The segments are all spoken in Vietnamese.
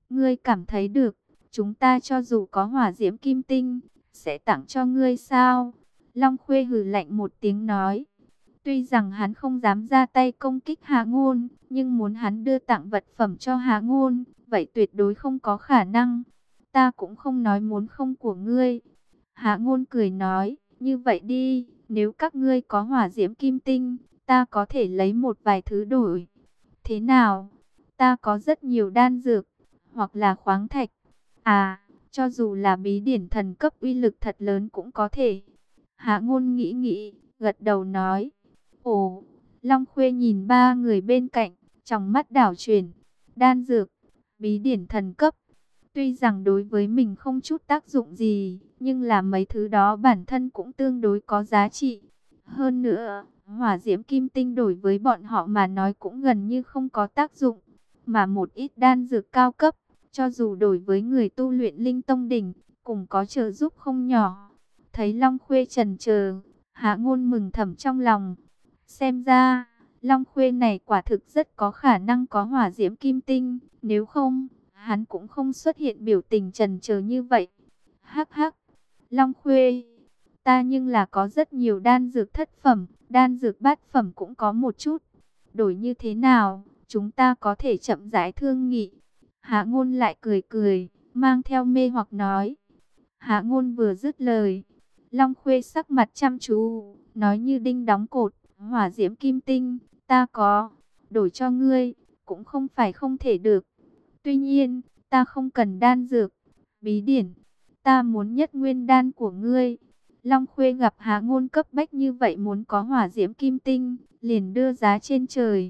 Ngươi cảm thấy được, chúng ta cho dù có hỏa diễm kim tinh, sẽ tặng cho ngươi sao? Long Khuê hừ lạnh một tiếng nói. Tuy rằng hắn không dám ra tay công kích Hạ Ngôn, nhưng muốn hắn đưa tặng vật phẩm cho Hạ Ngôn, vậy tuyệt đối không có khả năng. Ta cũng không nói muốn không của ngươi. Hạ Ngôn cười nói, như vậy đi, nếu các ngươi có hỏa diễm kim tinh, ta có thể lấy một vài thứ đổi. Thế nào? Ta có rất nhiều đan dược, hoặc là khoáng thạch. À, cho dù là bí điển thần cấp uy lực thật lớn cũng có thể. Hạ Ngôn nghĩ nghĩ, gật đầu nói. Ồ, Long Khuê nhìn ba người bên cạnh, trong mắt đảo chuyển. Đan dược, bí điển thần cấp. Tuy rằng đối với mình không chút tác dụng gì, nhưng là mấy thứ đó bản thân cũng tương đối có giá trị. Hơn nữa, hỏa diễm kim tinh đổi với bọn họ mà nói cũng gần như không có tác dụng. Mà một ít đan dược cao cấp, cho dù đổi với người tu luyện linh tông đỉnh, cũng có trợ giúp không nhỏ. Thấy Long Khuê chần chờ, Hạ Ngôn mừng thầm trong lòng. Xem ra, Long Khuê này quả thực rất có khả năng có hỏa diễm kim tinh, nếu không, hắn cũng không xuất hiện biểu tình chần chờ như vậy. Hắc hắc, Long Khuê, ta nhưng là có rất nhiều đan dược thất phẩm, đan dược bát phẩm cũng có một chút. Đổi như thế nào, chúng ta có thể chậm rãi thương nghị. Hạ Ngôn lại cười cười, mang theo mê hoặc nói. Hạ Ngôn vừa dứt lời, Long Khuê sắc mặt chăm chú, nói như đinh đóng cột, hỏa diễm kim tinh, ta có, đổi cho ngươi, cũng không phải không thể được. Tuy nhiên, ta không cần đan dược, bí điển, ta muốn nhất nguyên đan của ngươi. Long Khuê gặp Hạ Ngôn cấp bách như vậy muốn có hỏa diễm kim tinh, liền đưa giá trên trời.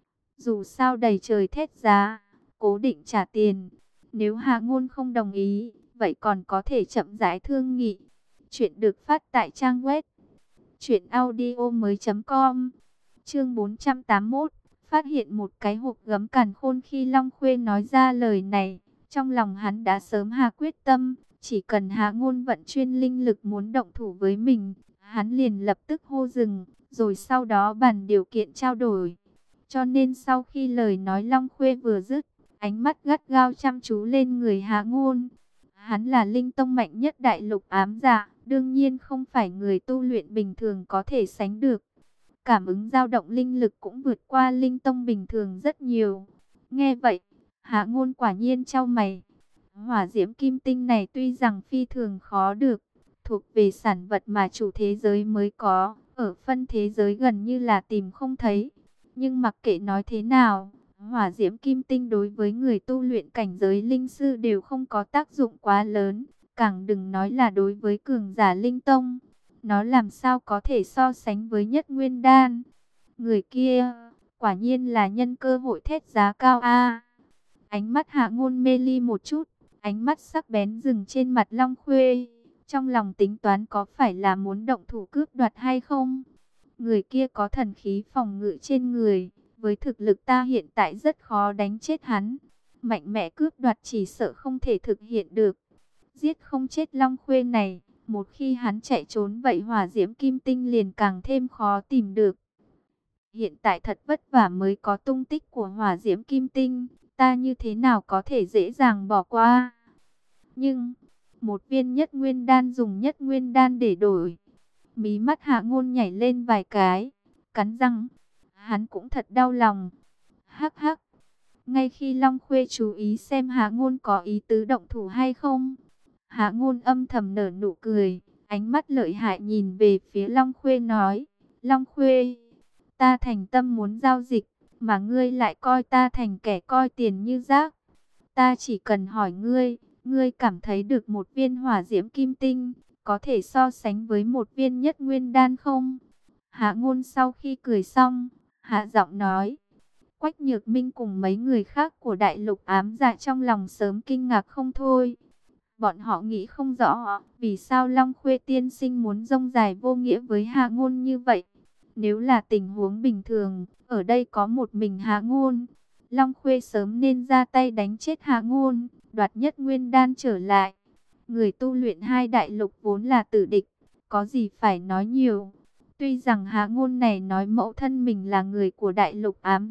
Dù sao đầy trời thét giá, cố định trả tiền. Nếu Hạ Ngôn không đồng ý, vậy còn có thể chậm rãi thương nghị. Chuyện được phát tại trang web truyệnaudiomoi.com. Chương 481, phát hiện một cái hộp gấm càn khôn. Khi Long Khuê nói ra lời này, trong lòng hắn đã sớm hạ quyết tâm, chỉ cần Hạ Ngôn vận chuyên linh lực muốn động thủ với mình, hắn liền lập tức hô dừng, rồi sau đó bàn điều kiện trao đổi. Cho nên sau khi lời nói Long Khuê vừa dứt, ánh mắt gắt gao chăm chú lên người Hạ Ngôn. Hắn là linh tông mạnh nhất đại lục ám dạ, đương nhiên không phải người tu luyện bình thường có thể sánh được. Cảm ứng dao động linh lực cũng vượt qua linh tông bình thường rất nhiều. Nghe vậy, Hạ Ngôn quả nhiên chau mày. Hỏa diễm kim tinh này tuy rằng phi thường khó được, thuộc về sản vật mà chủ thế giới mới có, ở phân thế giới gần như là tìm không thấy. Nhưng mặc kệ nói thế nào, hỏa diễm kim tinh đối với người tu luyện cảnh giới linh sư đều không có tác dụng quá lớn, càng đừng nói là đối với cường giả linh tông. Nó làm sao có thể so sánh với nhất nguyên đan. Người kia, quả nhiên là nhân cơ hội thét giá cao a. Ánh mắt Hạ Ngôn mê ly một chút, ánh mắt sắc bén dừng trên mặt Long Khuê. Trong lòng tính toán có phải là muốn động thủ cướp đoạt hay không? Người kia có thần khí phòng ngự trên người, với thực lực ta hiện tại rất khó đánh chết hắn. Mạnh mẽ cướp đoạt chỉ sợ không thể thực hiện được. Giết không chết Long Khuê này, một khi hắn chạy trốn vậy hỏa diễm kim tinh liền càng thêm khó tìm được. Hiện tại thật vất vả mới có tung tích của hỏa diễm kim tinh, ta như thế nào có thể dễ dàng bỏ qua. Nhưng, một viên nhất nguyên đan dùng nhất nguyên đan để đổi. Mí mắt Hạ Ngôn nhảy lên vài cái, cắn răng, hắn cũng thật đau lòng. Hắc hắc, ngay khi Long Khuê chú ý xem Hạ Ngôn có ý tứ động thủ hay không, Hạ Ngôn âm thầm nở nụ cười, ánh mắt lợi hại nhìn về phía Long Khuê nói, Long Khuê, ta thành tâm muốn giao dịch, mà ngươi lại coi ta thành kẻ coi tiền như rác. Ta chỉ cần hỏi ngươi, ngươi cảm thấy được một viên hỏa diễm kim tinh có thể so sánh với một viên nhất nguyên đan không? Hạ Ngôn sau khi cười xong, hạ giọng nói. Quách Nhược Minh cùng mấy người khác của đại lục ám dạ trong lòng sớm kinh ngạc không thôi. Bọn họ nghĩ không rõ vì sao Long Khuê tiên sinh muốn rông dài vô nghĩa với Hạ Ngôn như vậy. Nếu là tình huống bình thường, ở đây có một mình Hạ Ngôn, Long Khuê sớm nên ra tay đánh chết Hạ Ngôn, đoạt nhất nguyên đan trở lại. Người tu luyện hai đại lục vốn là tử địch, có gì phải nói nhiều. Tuy rằng Hạ Ngôn này nói mẫu thân mình là người của đại lục ám dạ,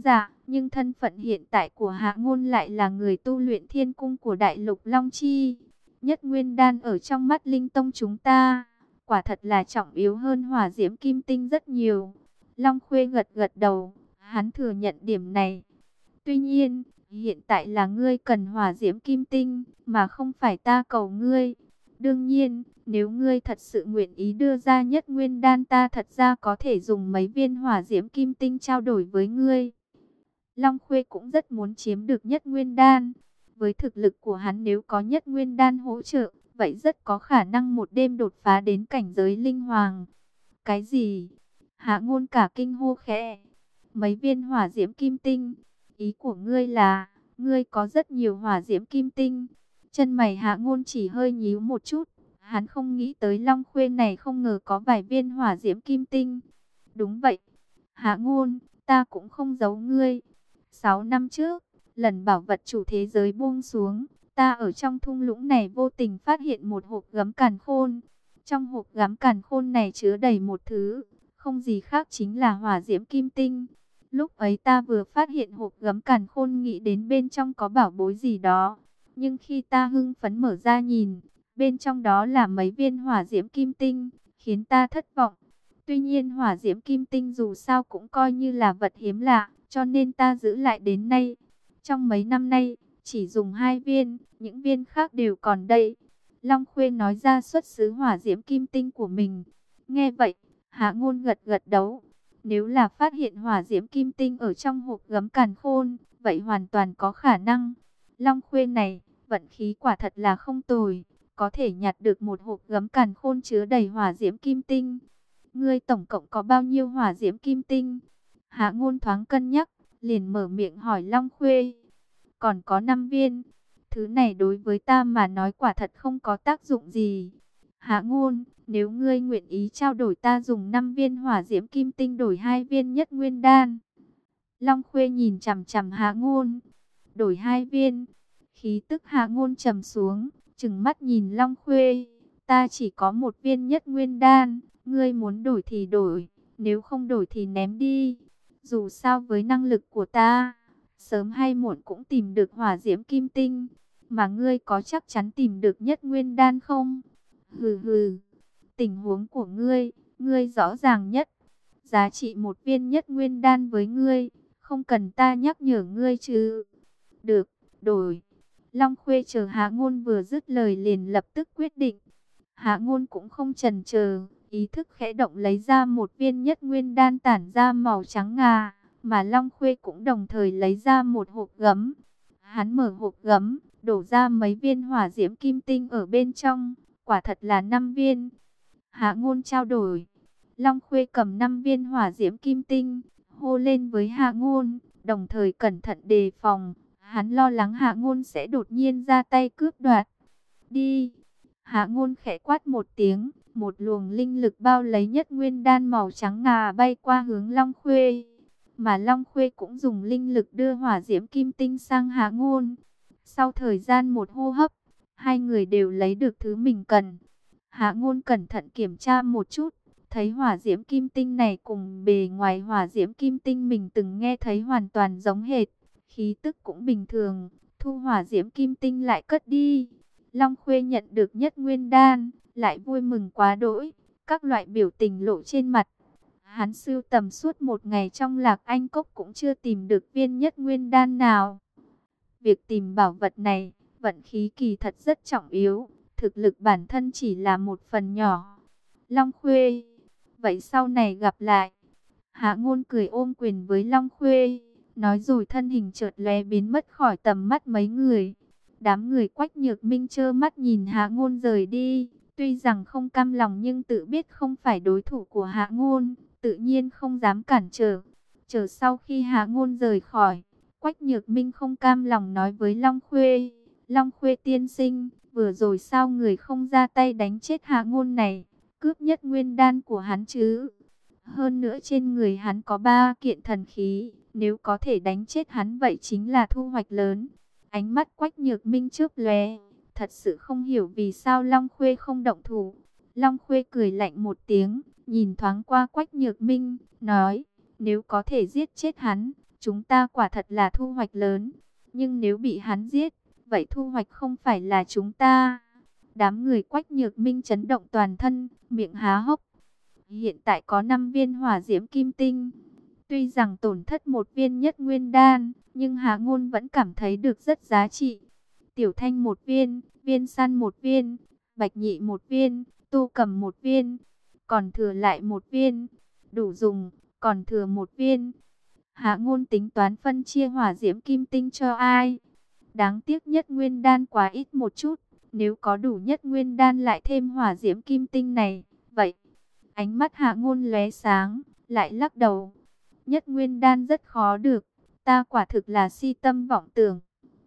Nhưng thân phận hiện tại của Hạ Ngôn lại là người tu luyện thiên cung của Đại Lục Long Chi. Nhất Nguyên Đan ở trong mắt Linh Tông chúng ta, quả thật là trọng yếu hơn hỏa diễm kim tinh rất nhiều. Long Khuê gật gật đầu, hắn thừa nhận điểm này. Tuy nhiên, hiện tại là ngươi cần hỏa diễm kim tinh, mà không phải ta cầu ngươi. Đương nhiên, nếu ngươi thật sự nguyện ý đưa ra Nhất Nguyên Đan, ta thật ra có thể dùng mấy viên hỏa diễm kim tinh trao đổi với ngươi. Long Khuê cũng rất muốn chiếm được Nhất Nguyên Đan. Với thực lực của hắn, nếu có Nhất Nguyên Đan hỗ trợ, vậy rất có khả năng một đêm đột phá đến cảnh giới linh hoàng. Cái gì? Hạ Ngôn cả kinh hô khẽ. Mấy viên hỏa diễm kim tinh? Ý của ngươi là, ngươi có rất nhiều hỏa diễm kim tinh? Chân mày Hạ Ngôn chỉ hơi nhíu một chút. Hắn không nghĩ tới Long Khuê này không ngờ có vài viên hỏa diễm kim tinh. Đúng vậy. Hạ Ngôn, ta cũng không giấu ngươi. 6 năm trước, lần bảo vật chủ thế giới buông xuống, ta ở trong thung lũng này vô tình phát hiện một hộp gấm càn khôn. Trong hộp gấm càn khôn này chứa đầy một thứ, không gì khác chính là hỏa diễm kim tinh. Lúc ấy ta vừa phát hiện hộp gấm càn khôn nghĩ đến bên trong có bảo bối gì đó. Nhưng khi ta hưng phấn mở ra nhìn, bên trong đó là mấy viên hỏa diễm kim tinh, khiến ta thất vọng. Tuy nhiên hỏa diễm kim tinh dù sao cũng coi như là vật hiếm lạ, cho nên ta giữ lại đến nay. Trong mấy năm nay, chỉ dùng 2 viên, những viên khác đều còn đây. Long Khuê nói ra xuất xứ hỏa diễm kim tinh của mình. Nghe vậy, Hạ Ngôn gật gật đầu. Nếu là phát hiện hỏa diễm kim tinh ở trong hộp gấm càn khôn, vậy hoàn toàn có khả năng. Long Khuê này, vận khí quả thật là không tồi, có thể nhặt được một hộp gấm càn khôn chứa đầy hỏa diễm kim tinh. Ngươi tổng cộng có bao nhiêu hỏa diễm kim tinh? Hạ Ngôn thoáng cân nhắc, liền mở miệng hỏi Long Khuê. Còn có 5 viên. Thứ này đối với ta mà nói quả thật không có tác dụng gì. Hạ Ngôn, nếu ngươi nguyện ý trao đổi, ta dùng 5 viên hỏa diễm kim tinh đổi 2 viên Nhất Nguyên Đan. Long Khuê nhìn chằm chằm Hạ Ngôn. Đổi 2 viên. Khí tức Hạ Ngôn trầm xuống, trừng mắt nhìn Long Khuê. Ta chỉ có 1 viên Nhất Nguyên Đan, ngươi muốn đổi thì đổi, nếu không đổi thì ném đi. Dù sao với năng lực của ta, sớm hay muộn cũng tìm được hỏa diễm kim tinh. Mà ngươi có chắc chắn tìm được Nhất Nguyên Đan không? Hừ hừ, tình huống của ngươi rõ ràng nhất. Giá trị 1 viên Nhất Nguyên Đan với ngươi, không cần ta nhắc nhở ngươi chứ. Được, đổi. Long Khuê chờ Hạ Ngôn vừa dứt lời liền lập tức quyết định. Hạ Ngôn cũng không chần chờ, ý thức khẽ động lấy ra 1 viên Nhất Nguyên Đan tản ra màu trắng ngà, mà Long Khuê cũng đồng thời lấy ra một hộp gấm. Hắn mở hộp gấm, đổ ra mấy viên hỏa diễm kim tinh ở bên trong, quả thật là 5 viên. Hạ Ngôn trao đổi. Long Khuê cầm 5 viên hỏa diễm kim tinh, hô lên với Hạ Ngôn, đồng thời cẩn thận đề phòng. Hắn lo lắng Hạ Ngôn sẽ đột nhiên ra tay cướp đoạt. Đi! Hạ Ngôn khẽ quát một tiếng, một luồng linh lực bao lấy Nhất Nguyên Đan màu trắng ngà bay qua hướng Long Khuê. Mà Long Khuê cũng dùng linh lực đưa hỏa diễm kim tinh sang Hạ Ngôn. Sau thời gian một hô hấp, hai người đều lấy được thứ mình cần. Hạ Ngôn cẩn thận kiểm tra một chút, thấy hỏa diễm kim tinh này cùng bề ngoài hỏa diễm kim tinh mình từng nghe thấy hoàn toàn giống hệt. Khí tức cũng bình thường, thu hỏa diễm kim tinh lại cất đi. Long Khuê nhận được Nhất Nguyên Đan, lại vui mừng quá đỗi, các loại biểu tình lộ trên mặt. Hắn sưu tầm suốt một ngày trong Lạc Anh Cốc cũng chưa tìm được viên Nhất Nguyên Đan nào. Việc tìm bảo vật này, vận khí kỳ thật rất trọng yếu, thực lực bản thân chỉ là một phần nhỏ. Long Khuê, vậy sau này gặp lại. Hạ Ngôn cười ôm quyền với Long Khuê, nói rồi thân hình chợt lóe biến mất khỏi tầm mắt mấy người. Đám người Quách Nhược Minh trơ mắt nhìn Hạ Ngôn rời đi, tuy rằng không cam lòng nhưng tự biết không phải đối thủ của Hạ Ngôn, tự nhiên không dám cản trở. Chờ sau khi Hạ Ngôn rời khỏi, Quách Nhược Minh không cam lòng nói với Long Khuê, Long Khuê tiên sinh, vừa rồi sao người không ra tay đánh chết Hạ Ngôn này, cướp Nhất Nguyên Đan của hắn chứ? Hơn nữa trên người hắn có 3 kiện thần khí, nếu có thể đánh chết hắn vậy chính là thu hoạch lớn. Ánh mắt Quách Nhược Minh chớp lóe, thật sự không hiểu vì sao Long Khuê không động thủ. Long Khuê cười lạnh một tiếng, nhìn thoáng qua Quách Nhược Minh, nói, nếu có thể giết chết hắn, chúng ta quả thật là thu hoạch lớn. Nhưng nếu bị hắn giết, vậy thu hoạch không phải là chúng ta. Đám người Quách Nhược Minh chấn động toàn thân, miệng há hốc. Hiện tại có 5 viên hỏa diễm kim tinh. Tuy rằng tổn thất một viên nhất nguyên đan, nhưng Hạ Ngôn vẫn cảm thấy được rất giá trị. Tiểu Thanh một viên, Viên San một viên, Bạch Nhị một viên, Tô Cầm một viên, còn thừa lại một viên, đủ dùng, còn thừa một viên. Hạ Ngôn tính toán phân chia hỏa diễm kim tinh cho ai? Đáng tiếc nhất nguyên đan quá ít một chút, nếu có đủ nhất nguyên đan lại thêm hỏa diễm kim tinh này, vậy. Ánh mắt Hạ Ngôn lóe sáng, lại lắc đầu. Nhất nguyên đan rất khó được, ta quả thực là si tâm vọng tưởng.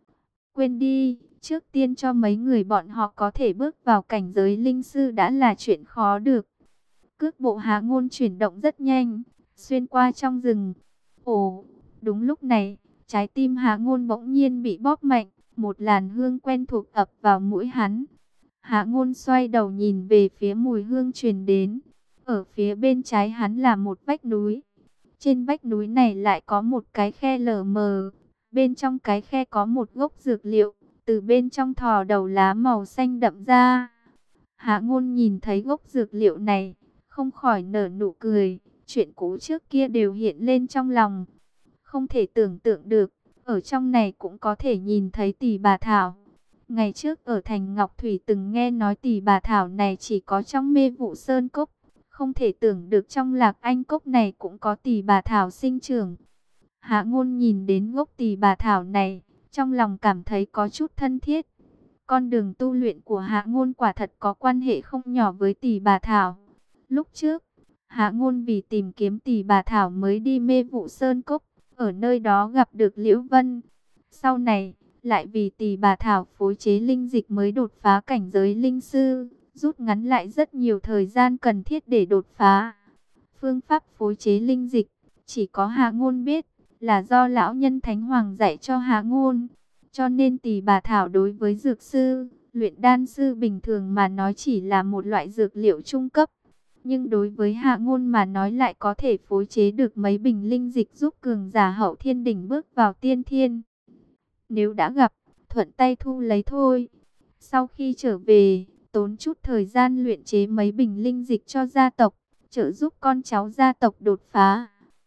Quên đi, trước tiên cho mấy người bọn họ có thể bước vào cảnh giới linh sư đã là chuyện khó được. Cước bộ Hạ Ngôn chuyển động rất nhanh, xuyên qua trong rừng. Ồ, đúng lúc này, trái tim Hạ Ngôn bỗng nhiên bị bóp mạnh, một làn hương quen thuộc ập vào mũi hắn. Hạ Ngôn xoay đầu nhìn về phía mùi hương truyền đến. Ở phía bên trái hắn là một vách núi. Trên vách núi này lại có một cái khe lở mờ. Bên trong cái khe có một gốc dược liệu, từ bên trong thò đầu lá màu xanh đậm ra. Hạ Ngôn nhìn thấy gốc dược liệu này, không khỏi nở nụ cười. Chuyện cũ trước kia đều hiện lên trong lòng. Không thể tưởng tượng được, ở trong này cũng có thể nhìn thấy Tỳ Bà Thảo. Ngày trước ở thành Ngọc Thủy từng nghe nói Tỳ Bà Thảo này chỉ có trong Mê Vụ Sơn Cốc. Không thể tưởng được trong Lạc Anh Cốc này cũng có Tỳ Bà Thảo sinh trưởng. Hạ Ngôn nhìn đến gốc Tỳ Bà Thảo này, trong lòng cảm thấy có chút thân thiết. Con đường tu luyện của Hạ Ngôn quả thật có quan hệ không nhỏ với Tỳ Bà Thảo. Lúc trước, Hạ Ngôn vì tìm kiếm Tỳ Bà Thảo mới đi Mê Vụ Sơn Cốc, ở nơi đó gặp được Liễu Vân. Sau này, lại vì Tỳ Bà Thảo phối chế linh dịch mới đột phá cảnh giới linh sư, rút ngắn lại rất nhiều thời gian cần thiết để đột phá. Phương pháp phối chế linh dịch, chỉ có Hạ Ngôn biết, là do lão nhân Thánh Hoàng dạy cho Hạ Ngôn. Cho nên Tỳ Bà Thảo đối với dược sư, luyện đan sư bình thường mà nói chỉ là một loại dược liệu trung cấp. Nhưng đối với Hạ Ngôn mà nói lại có thể phối chế được mấy bình linh dịch giúp cường giả hậu thiên đỉnh bước vào tiên thiên. Nếu đã gặp, thuận tay thu lấy thôi. Sau khi trở về, tốn chút thời gian luyện chế mấy bình linh dịch cho gia tộc, trợ giúp con cháu gia tộc đột phá.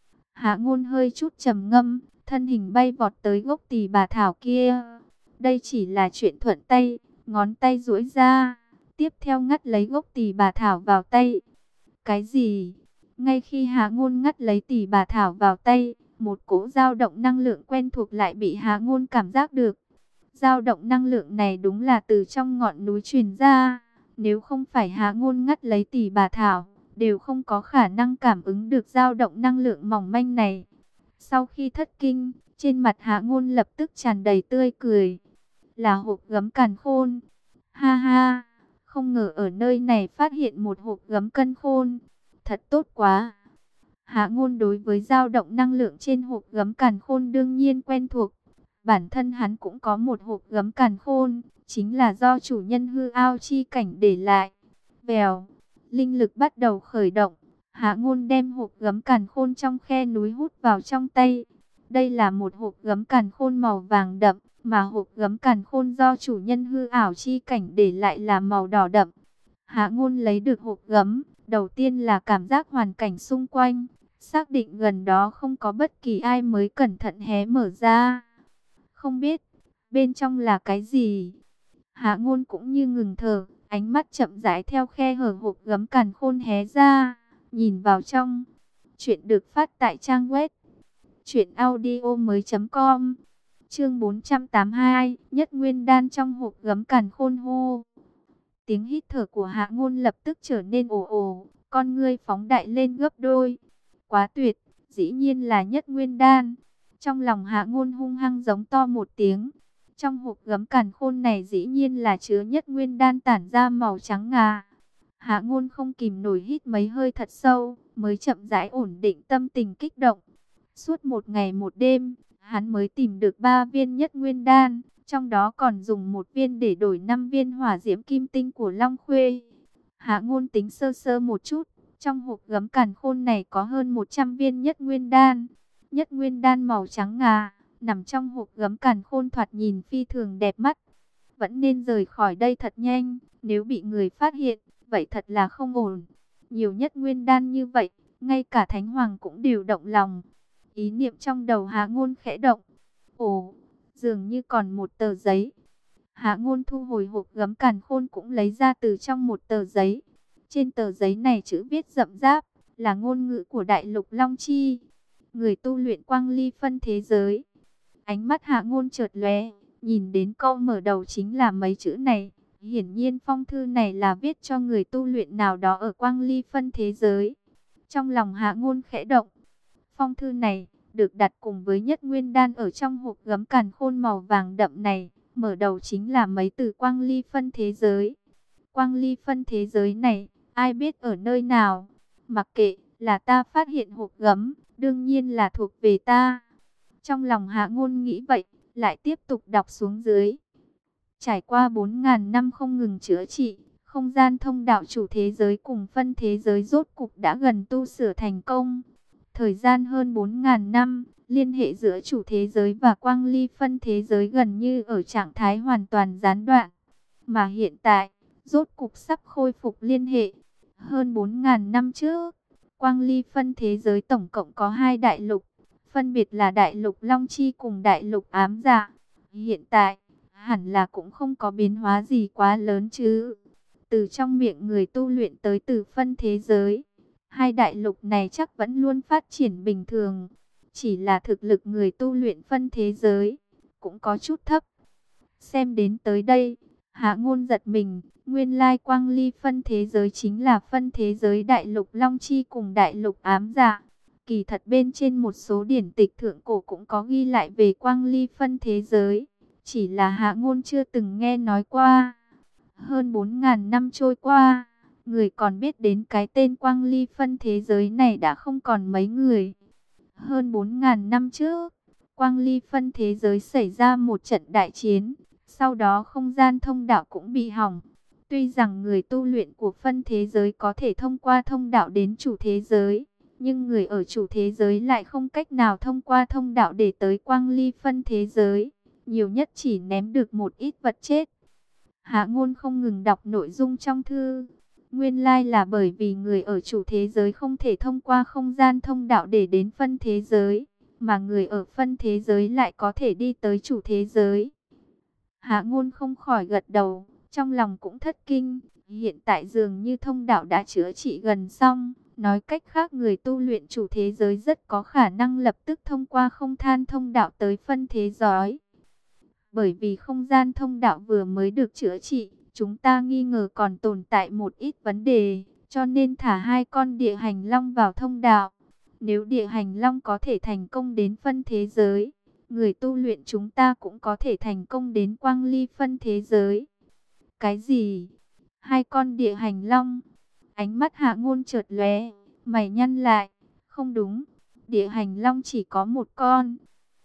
Hạ Ngôn hơi chút trầm ngâm, thân hình bay vọt tới gốc Tỳ Bà Thảo kia. Đây chỉ là chuyện thuận tay, ngón tay duỗi ra, tiếp theo ngắt lấy gốc Tỳ Bà Thảo vào tay. Cái gì? Ngay khi Hạ Ngôn ngắt lấy Tỳ Bà Thảo vào tay, một cỗ dao động năng lượng quen thuộc lại bị Hạ Ngôn cảm giác được. Dao động năng lượng này đúng là từ trong ngọn núi truyền ra. Nếu không phải Hạ Ngôn ngắt lấy Tỳ Bà Thảo, đều không có khả năng cảm ứng được dao động năng lượng mỏng manh này. Sau khi thất kinh, trên mặt Hạ Ngôn lập tức tràn đầy tươi cười. Là hộp gấm càn khôn. Ha ha, không ngờ ở nơi này phát hiện một hộp gấm càn khôn. Thật tốt quá. Hạ Ngôn đối với dao động năng lượng trên hộp gấm càn khôn đương nhiên quen thuộc. Bản thân hắn cũng có một hộp gấm càn khôn, chính là do chủ nhân hư ao chi cảnh để lại. Vèo, linh lực bắt đầu khởi động. Hạ Ngôn đem hộp gấm càn khôn trong khe núi hút vào trong tay. Đây là một hộp gấm càn khôn màu vàng đậm, mà hộp gấm càn khôn do chủ nhân hư ảo chi cảnh để lại là màu đỏ đậm. Hạ Ngôn lấy được hộp gấm, đầu tiên là cảm giác hoàn cảnh xung quanh, xác định gần đó không có bất kỳ ai mới cẩn thận hé mở ra. Không biết, bên trong là cái gì? Hạ Ngôn cũng như ngừng thở, ánh mắt chậm rãi theo khe hở hộp gấm càn khôn hé ra, nhìn vào trong. Chuyện được phát tại trang web truyệnaudiomoi.com. Chương 482, Nhất Nguyên Đan trong hộp gấm càn khôn hô. Tiếng hít thở của Hạ Ngôn lập tức trở nên ồ ồ, con ngươi phóng đại lên gấp đôi. Quá tuyệt, dĩ nhiên là Nhất Nguyên Đan. Trong lòng Hạ Ngôn hung hăng giống to một tiếng. Trong hộp gấm càn khôn này dĩ nhiên là chứa Nhất Nguyên Đan tản ra màu trắng ngà. Hạ Ngôn không kìm nổi hít mấy hơi thật sâu, mới chậm rãi ổn định tâm tình kích động. Suốt một ngày một đêm, hắn mới tìm được 3 viên Nhất Nguyên Đan, trong đó còn dùng 1 viên để đổi 5 viên hỏa diễm kim tinh của Long Khuê. Hạ Ngôn tính sơ sơ một chút, trong hộp gấm càn khôn này có hơn 100 viên Nhất Nguyên Đan. Nhất nguyên đan màu trắng ngà, nằm trong hộp gấm càn khôn thoạt nhìn phi thường đẹp mắt. Vẫn nên rời khỏi đây thật nhanh, nếu bị người phát hiện, vậy thật là không ổn. Nhiều nhất nguyên đan như vậy, ngay cả Thánh Hoàng cũng đều động lòng. Ý niệm trong đầu Hạ Ngôn khẽ động. Ồ, dường như còn một tờ giấy. Hạ Ngôn thu hồi hộp gấm càn khôn cũng lấy ra từ trong một tờ giấy. Trên tờ giấy này chữ viết rậm ráp, là ngôn ngữ của Đại Lục Long Chi, người tu luyện quang ly phân thế giới. Ánh mắt Hạ Ngôn chợt lóe, nhìn đến câu mở đầu chính là mấy chữ này. Hiển nhiên phong thư này là viết cho người tu luyện nào đó ở quang ly phân thế giới. Trong lòng Hạ Ngôn khẽ động. Phong thư này được đặt cùng với nhất nguyên đan ở trong hộp gấm càn khôn màu vàng đậm này. Mở đầu chính là mấy từ quang ly phân thế giới. Quang ly phân thế giới này, ai biết ở nơi nào? Mặc kệ, là ta phát hiện hộp gấm, đương nhiên là thuộc về ta. Trong lòng Hạ Ngôn nghĩ vậy, lại tiếp tục đọc xuống dưới. Trải qua 4.000 năm không ngừng chữa trị, không gian thông đạo chủ thế giới cùng phân thế giới rốt cục đã gần tu sửa thành công. Thời gian hơn 4.000 năm, liên hệ giữa chủ thế giới và quang ly phân thế giới gần như ở trạng thái hoàn toàn gián đoạn. Mà hiện tại, rốt cục sắp khôi phục liên hệ. Hơn 4.000 năm trước, quang ly phân thế giới tổng cộng có 2 đại lục, phân biệt là Đại Lục Long Chi cùng Đại Lục Ám Dạ. Hiện tại, hẳn là cũng không có biến hóa gì quá lớn chứ. Từ trong miệng người tu luyện tới từ phân thế giới, 2 đại lục này chắc vẫn luôn phát triển bình thường. Chỉ là thực lực người tu luyện phân thế giới cũng có chút thấp. Xem đến tới đây, Hạ Ngôn giật mình, nguyên lai quang ly phân thế giới chính là phân thế giới Đại Lục Long Chi cùng Đại Lục Ám Dạ. Kỳ thật bên trên một số điển tịch thượng cổ cũng có ghi lại về quang ly phân thế giới, chỉ là Hạ Ngôn chưa từng nghe nói qua. Hơn 4.000 năm trôi qua, người còn biết đến cái tên quang ly phân thế giới này đã không còn mấy người. Hơn 4.000 năm trước, quang ly phân thế giới xảy ra một trận đại chiến, sau đó không gian thông đạo cũng bị hỏng. Tuy rằng người tu luyện của phân thế giới có thể thông qua thông đạo đến chủ thế giới, nhưng người ở chủ thế giới lại không cách nào thông qua thông đạo để tới quang ly phân thế giới. Nhiều nhất chỉ ném được một ít vật chết. Hạ Ngôn không ngừng đọc nội dung trong thư. Nguyên lai là bởi vì người ở chủ thế giới không thể thông qua không gian thông đạo để đến phân thế giới, mà người ở phân thế giới lại có thể đi tới chủ thế giới. Hạ Ngôn không khỏi gật đầu, trong lòng cũng thất kinh. Hiện tại dường như thông đạo đã chữa trị gần xong. Nói cách khác người tu luyện chủ thế giới rất có khả năng lập tức thông qua không gian thông đạo tới phân thế giới. Bởi vì không gian thông đạo vừa mới được chữa trị, chúng ta nghi ngờ còn tồn tại một ít vấn đề, cho nên thả 2 con địa hành long vào thông đạo. Nếu địa hành long có thể thành công đến phân thế giới, người tu luyện chúng ta cũng có thể thành công đến quang ly phân thế giới. Cái gì? 2 con địa hành long? Ánh mắt Hạ Ngôn chợt lóe, mày nhăn lại. Không đúng, địa hành long chỉ có 1 con.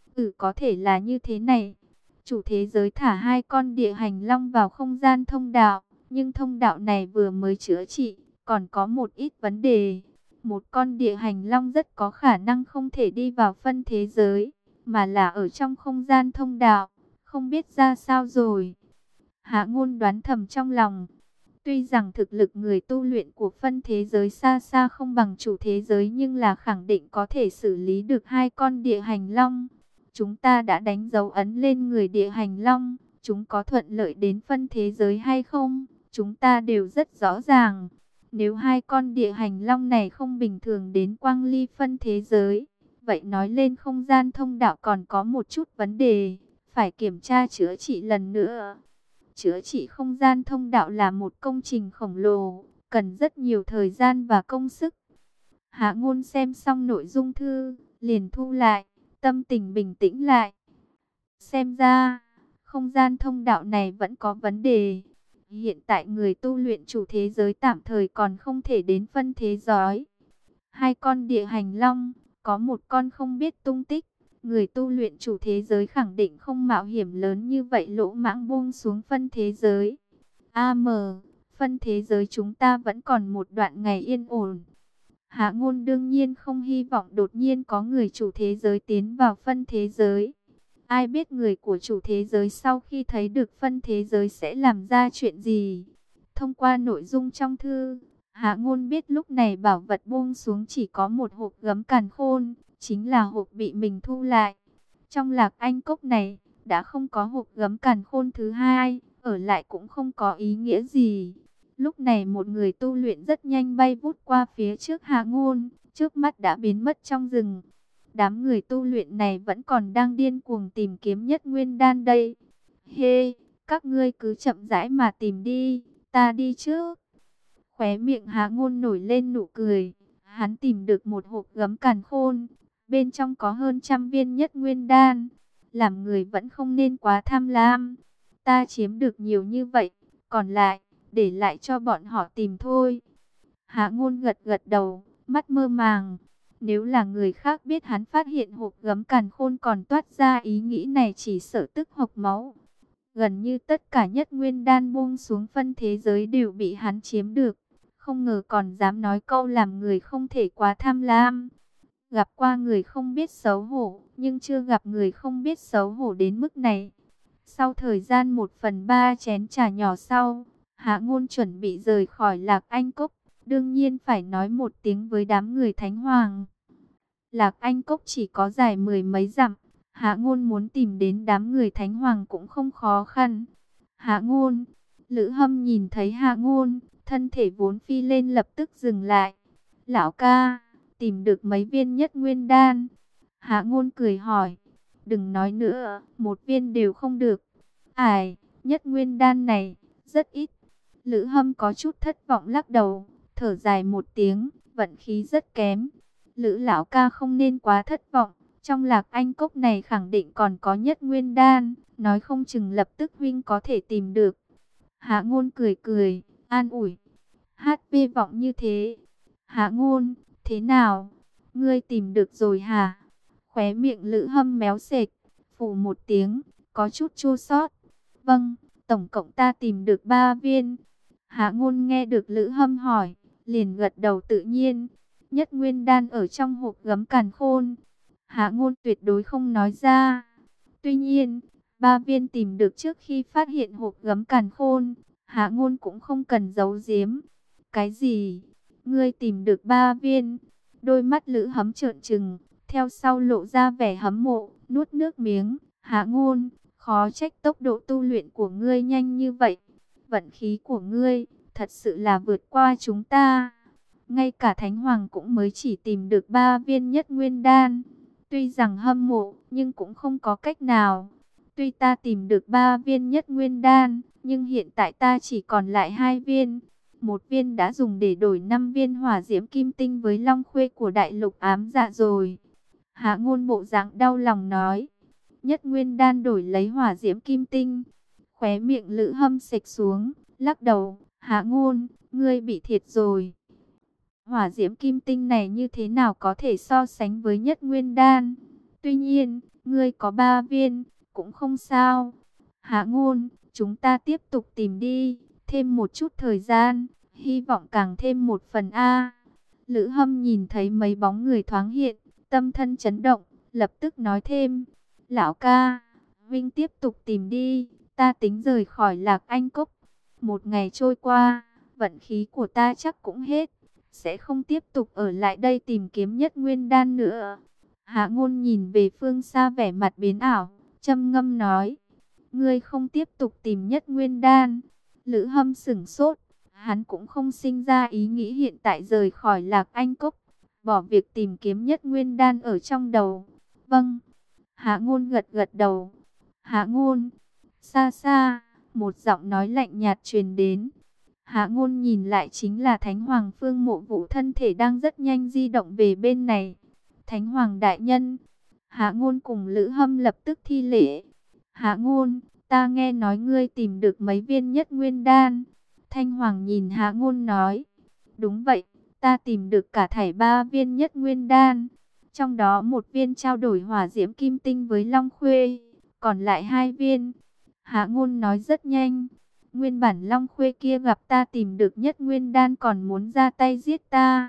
Có thể là như thế này. Chủ thế giới thả 2 con địa hành long vào không gian thông đạo, nhưng thông đạo này vừa mới chữa trị, còn có một ít vấn đề. 1 con địa hành long rất có khả năng không thể đi vào phân thế giới, mà là ở trong không gian thông đạo, không biết ra sao rồi. Hạ Ngôn đoán thầm trong lòng. Tuy rằng thực lực người tu luyện của phân thế giới xa xa không bằng chủ thế giới, nhưng là khẳng định có thể xử lý được 2 con địa hành long. Chúng ta đã đánh dấu ấn lên người địa hành long, chúng có thuận lợi đến phân thế giới hay không, chúng ta đều rất rõ ràng. Nếu 2 con địa hành long này không bình thường đến quang ly phân thế giới, vậy nói lên không gian thông đạo còn có một chút vấn đề, phải kiểm tra chữa trị lần nữa. Chữa trị không gian thông đạo là một công trình khổng lồ, cần rất nhiều thời gian và công sức. Hạ Ngôn xem xong nội dung thư, liền thu lại, tâm tình bình tĩnh lại. Xem ra, không gian thông đạo này vẫn có vấn đề. Hiện tại người tu luyện chủ thế giới tạm thời còn không thể đến phân thế giới. 2 con địa hành long, có 1 con không biết tung tích. Người tu luyện chủ thế giới khẳng định không mạo hiểm lớn như vậy lỗ mãng buông xuống phân thế giới. Phân thế giới chúng ta vẫn còn một đoạn ngày yên ổn. Hạ Ngôn đương nhiên không hy vọng đột nhiên có người chủ thế giới tiến vào phân thế giới. Ai biết người của chủ thế giới sau khi thấy được phân thế giới sẽ làm ra chuyện gì. Thông qua nội dung trong thư, Hạ Ngôn biết lúc này bảo vật buông xuống chỉ có một hộp gấm càn khôn, chính là hộp bị mình thu lại. Trong Lạc Anh Cốc này, đã không có hộp gấm càn khôn thứ hai, ở lại cũng không có ý nghĩa gì. Lúc này một người tu luyện rất nhanh bay vút qua phía trước Hạ Ngôn, trước mắt đã biến mất trong rừng. Đám người tu luyện này vẫn còn đang điên cuồng tìm kiếm Nhất Nguyên Đan đây. Hê, các ngươi cứ chậm rãi mà tìm đi, ta đi trước. Khóe miệng Hạ Ngôn nổi lên nụ cười, hắn tìm được một hộp gấm càn khôn, bên trong có hơn 100 viên Nhất Nguyên Đan. Làm người vẫn không nên quá tham lam, ta chiếm được nhiều như vậy, còn lại để lại cho bọn họ tìm thôi. Hạ Ngôn gật gật đầu, mắt mơ màng. Nếu là người khác biết hắn phát hiện hộp gấm càn khôn còn toát ra ý nghĩ này chỉ sợ tức hộc máu. Gần như tất cả Nhất Nguyên Đan buông xuống phân thế giới đều bị hắn chiếm được. Không ngờ còn dám nói câu làm người không thể quá tham lam. Gặp qua người không biết xấu hổ, nhưng chưa gặp người không biết xấu hổ đến mức này. Sau thời gian 1/3 chén trà nhỏ sau, Hạ Ngôn chuẩn bị rời khỏi Lạc Anh Cốc. Đương nhiên phải nói một tiếng với đám người Thánh Hoàng. Lạc Anh Cốc chỉ có dài 10 mấy dặm. Hạ Ngôn muốn tìm đến đám người Thánh Hoàng cũng không khó khăn. Hạ Ngôn, Lữ Hâm nhìn thấy Hạ Ngôn, thân thể vốn phi lên lập tức dừng lại. Lão ca, tìm được mấy viên Nhất Nguyên Đan? Hạ Ngôn cười hỏi. Đừng nói nữa, một viên đều không được. Ải, Nhất Nguyên Đan này, rất ít. Lữ Hâm có chút thất vọng lắc đầu, thở dài một tiếng, vận khí rất kém. Lữ lão ca không nên quá thất vọng, trong Lạc Anh Cốc này khẳng định còn có Nhất Nguyên Đan, nói không chừng lập tức huynh có thể tìm được. Hạ Ngôn cười cười, an ủi. Hát vê vọng như thế. Hạ Ngôn, thế nào? Ngươi tìm được rồi hả? Khóe miệng Lữ Hâm méo sệt, phù một tiếng, có chút chua xót. Vâng, tổng cộng ta tìm được 3 viên. Hạ Ngôn nghe được Lữ Hâm hỏi, liền gật đầu tự nhiên. Nhất Nguyên Đan ở trong hộp gấm càn khôn. Hạ Ngôn tuyệt đối không nói ra. Tuy nhiên, 3 viên tìm được trước khi phát hiện hộp gấm càn khôn, Hạ Ngôn cũng không cần giấu giếm. Cái gì? Ngươi tìm được 3 viên? Đôi mắt Lữ Hâm trợn trừng, theo sau lộ ra vẻ hâm mộ, nuốt nước miếng. Hạ Ngôn, khó trách tốc độ tu luyện của ngươi nhanh như vậy. Vận khí của ngươi thật sự là vượt qua chúng ta. Ngay cả Thánh Hoàng cũng mới chỉ tìm được 3 viên Nhất Nguyên Đan. Tuy rằng hâm mộ, nhưng cũng không có cách nào. Tuy ta tìm được 3 viên Nhất Nguyên Đan, nhưng hiện tại ta chỉ còn lại 2 viên. Một viên đã dùng để đổi 5 viên hỏa diễm kim tinh với long khuê của đại lục ám dạ rồi. Hạ Ngôn bộ dạng đau lòng nói. Nhất Nguyên Đan đổi lấy hỏa diễm kim tinh. Khóe miệng Lữ Hâm xệch xuống, lắc đầu. Hạ Ngôn, ngươi bị thiệt rồi. Hỏa diễm kim tinh này như thế nào có thể so sánh với Nhất Nguyên Đan? Tuy nhiên, ngươi có 3 viên, cũng không sao. Hạ Ngôn, chúng ta tiếp tục tìm đi, thêm một chút thời gian, hy vọng càng thêm một phần A. Lữ Hâm nhìn thấy mấy bóng người thoáng hiện, tâm thân chấn động, lập tức nói thêm. Lão ca, Vinh tiếp tục tìm đi, ta tính rời khỏi Lạc Anh Cốc. Một ngày trôi qua, vận khí của ta chắc cũng hết. Sẽ không tiếp tục ở lại đây tìm kiếm Nhất Nguyên Đan nữa. Hạ Ngôn nhìn về phương xa vẻ mặt biến ảo, trầm ngâm nói. Ngươi không tiếp tục tìm Nhất Nguyên Đan. Lữ Hâm sửng sốt, hắn cũng không sinh ra ý nghĩ hiện tại rời khỏi Lạc Anh Cốc, bỏ việc tìm kiếm Nhất Nguyên Đan ở trong đầu. Vâng. Hạ Ngôn gật gật đầu. Hạ Ngôn. Xa xa, một giọng nói lạnh nhạt truyền đến. Hạ Ngôn nhìn lại chính là Thánh Hoàng Phương Mộ Vũ, thân thể đang rất nhanh di động về bên này. Thánh Hoàng đại nhân. Hạ Ngôn cùng Lữ Hâm lập tức thi lễ. Hạ Ngôn, ta nghe nói ngươi tìm được mấy viên Nhất Nguyên Đan. Thanh Hoàng nhìn Hạ Ngôn nói. Đúng vậy, ta tìm được cả thảy 3 viên Nhất Nguyên Đan. Trong đó một viên trao đổi hỏa diễm kim tinh với Long Khuê, còn lại 2 viên. Hạ Ngôn nói rất nhanh. Nguyên bản Long Khuê kia gặp ta tìm được Nhất Nguyên Đan còn muốn ra tay giết ta.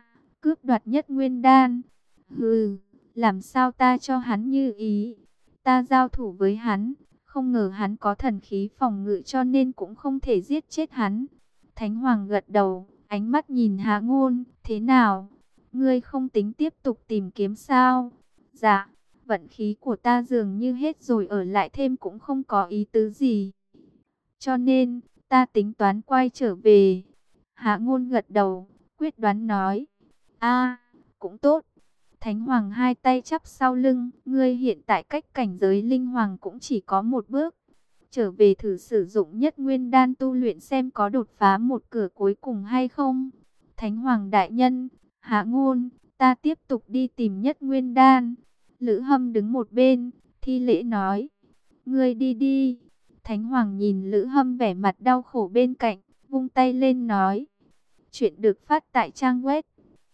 cướp đoạt Nhất Nguyên Đan. Hừ, làm sao ta cho hắn như ý? Ta giao thủ với hắn, không ngờ hắn có thần khí phòng ngự cho nên cũng không thể giết chết hắn. Thánh Hoàng gật đầu, ánh mắt nhìn Hạ Ngôn, thế nào? Ngươi không tính tiếp tục tìm kiếm sao? Dạ, vận khí của ta dường như hết rồi, ở lại thêm cũng không có ý tứ gì. Cho nên, ta tính toán quay trở về. Hạ Ngôn gật đầu, quyết đoán nói. A, cũng tốt. Thánh Hoàng hai tay chắp sau lưng, ngươi hiện tại cách cảnh giới linh hoàng cũng chỉ có một bước. Trở về thử sử dụng Nhất Nguyên Đan tu luyện xem có đột phá một cửa cuối cùng hay không. Thánh Hoàng đại nhân, Hạ Ngôn, ta tiếp tục đi tìm Nhất Nguyên Đan. Lữ Hâm đứng một bên, thi lễ nói. Ngươi đi đi. Thánh Hoàng nhìn Lữ Hâm vẻ mặt đau khổ bên cạnh, vung tay lên nói. Chuyện được phát tại trang web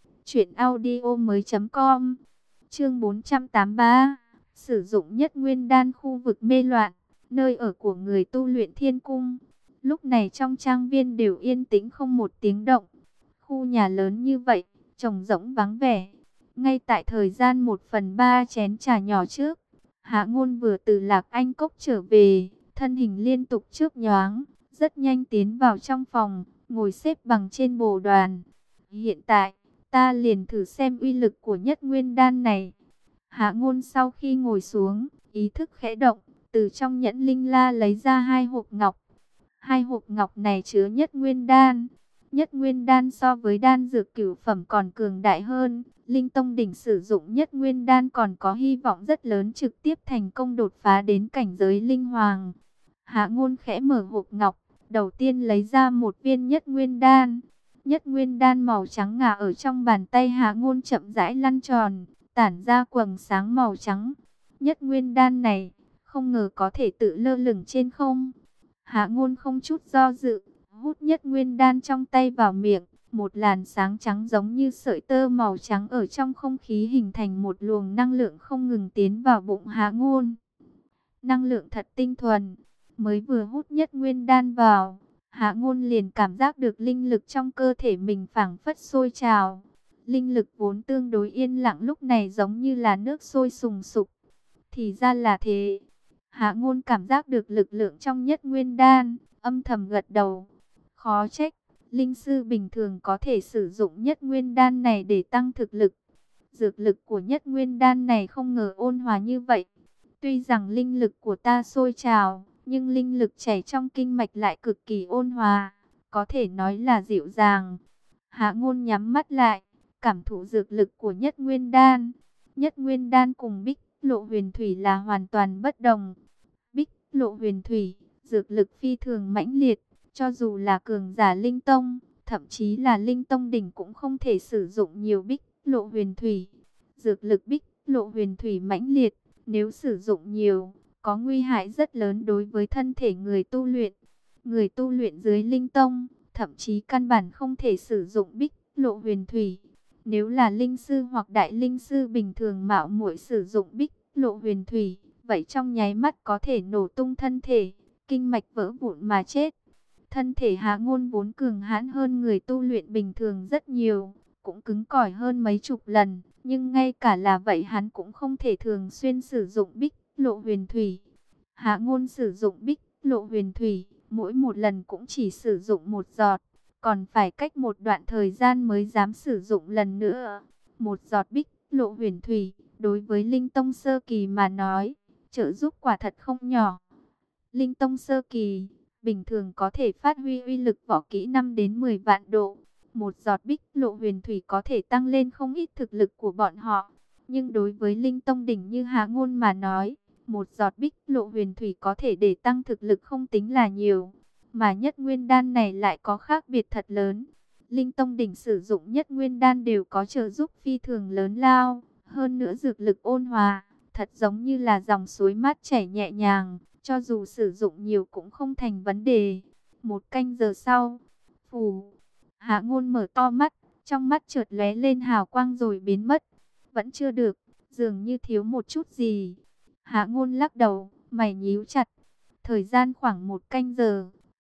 truyệnaudiomoi.com. Chương 483. Sử dụng Nhất Nguyên Đan khu vực mê loạn, nơi ở của người tu luyện Thiên Cung. Lúc này trong trang viên đều yên tĩnh không một tiếng động. Khu nhà lớn như vậy, trống rỗng vắng vẻ. Ngay tại thời gian 1/3 chén trà nhỏ trước, Hạ Ngôn vừa từ Lạc Anh Cốc trở về, thân hình liên tục chớp nhoáng, rất nhanh tiến vào trong phòng, ngồi xếp bằng trên bồ đoàn. Hiện tại, ta liền thử xem uy lực của Nhất Nguyên Đan này. Hạ Ngôn sau khi ngồi xuống, ý thức khẽ động, từ trong nhẫn linh la lấy ra hai hộp ngọc. Hai hộp ngọc này chứa Nhất Nguyên Đan. Nhất Nguyên Đan so với đan dược cửu phẩm còn cường đại hơn. Linh Tông đỉnh sử dụng Nhất Nguyên Đan còn có hy vọng rất lớn trực tiếp thành công đột phá đến cảnh giới linh hoàng. Hạ Ngôn khẽ mở hộp ngọc, đầu tiên lấy ra một viên Nhất Nguyên Đan. Nhất Nguyên Đan màu trắng ngà ở trong bàn tay Hạ Ngôn chậm rãi lăn tròn, tản ra quầng sáng màu trắng. Nhất Nguyên Đan này, không ngờ có thể tự lơ lửng trên không. Hạ Ngôn không chút do dự, hút Nhất Nguyên Đan trong tay vào miệng. Một làn sáng trắng giống như sợi tơ màu trắng ở trong không khí hình thành một luồng năng lượng không ngừng tiến vào bụng Hạ Ngôn. Năng lượng thật tinh thuần. Mới vừa hút Nhất Nguyên Đan vào, Hạ Ngôn liền cảm giác được linh lực trong cơ thể mình phảng phất sôi trào. Linh lực vốn tương đối yên lặng lúc này giống như là nước sôi sùng sục. Thì ra là thế. Hạ Ngôn cảm giác được lực lượng trong Nhất Nguyên Đan, âm thầm gật đầu. Khó trách, linh sư bình thường có thể sử dụng Nhất Nguyên Đan này để tăng thực lực. Dược lực của Nhất Nguyên Đan này không ngờ ôn hòa như vậy. Tuy rằng linh lực của ta sôi trào, nhưng linh lực chảy trong kinh mạch lại cực kỳ ôn hòa, có thể nói là dịu dàng. Hạ Ngôn nhắm mắt lại, cảm thụ dược lực của Nhất Nguyên Đan. Nhất Nguyên Đan cùng Bích Lộ Huyền Thủy là hoàn toàn bất đồng. Bích Lộ Huyền Thủy, dược lực phi thường mãnh liệt, cho dù là cường giả linh tông, thậm chí là linh tông đỉnh cũng không thể sử dụng nhiều Bích Lộ Huyền Thủy. Dược lực Bích Lộ Huyền Thủy mãnh liệt, nếu sử dụng nhiều, có nguy hại rất lớn đối với thân thể người tu luyện. Người tu luyện dưới linh tông, thậm chí căn bản không thể sử dụng Bích Lộ Huyền Thủy. Nếu là linh sư hoặc đại linh sư bình thường mạo muội sử dụng Bích Lộ Huyền Thủy, vậy trong nháy mắt có thể nổ tung thân thể, kinh mạch vỡ vụn mà chết. Thân thể Hạ Ngôn vốn cường hãn hơn người tu luyện bình thường rất nhiều, cũng cứng cỏi hơn mấy chục lần, nhưng ngay cả là vậy hắn cũng không thể thường xuyên sử dụng Bích Lộ Huyền Thủy. Hạ Ngôn sử dụng Bích Lộ Huyền Thủy, mỗi một lần cũng chỉ sử dụng một giọt, còn phải cách một đoạn thời gian mới dám sử dụng lần nữa. Một giọt Bích Lộ Huyền Thủy, đối với linh tông sơ kỳ mà nói, trợ giúp quả thật không nhỏ. Linh tông sơ kỳ, bình thường có thể phát huy uy lực võ kỹ 5 đến 10 vạn độ. Một giọt Bích Lộ Huyền Thủy có thể tăng lên không ít thực lực của bọn họ. Nhưng đối với linh tông đỉnh như Hạ Ngôn mà nói, một giọt Bích Lộ Huyền Thủy có thể để tăng thực lực không tính là nhiều. Mà Nhất Nguyên Đan này lại có khác biệt thật lớn. Linh tông đỉnh sử dụng Nhất Nguyên Đan đều có trợ giúp phi thường lớn lao. Hơn nữa dược lực ôn hòa, thật giống như là dòng suối mát chảy nhẹ nhàng. Cho dù sử dụng nhiều cũng không thành vấn đề. Một canh giờ sau, phù, Hạ Ngôn mở to mắt, trong mắt chợt lóe lên hào quang rồi biến mất. Vẫn chưa được, dường như thiếu một chút gì. Hạ Ngôn lắc đầu, mày nhíu chặt. Thời gian khoảng một canh giờ,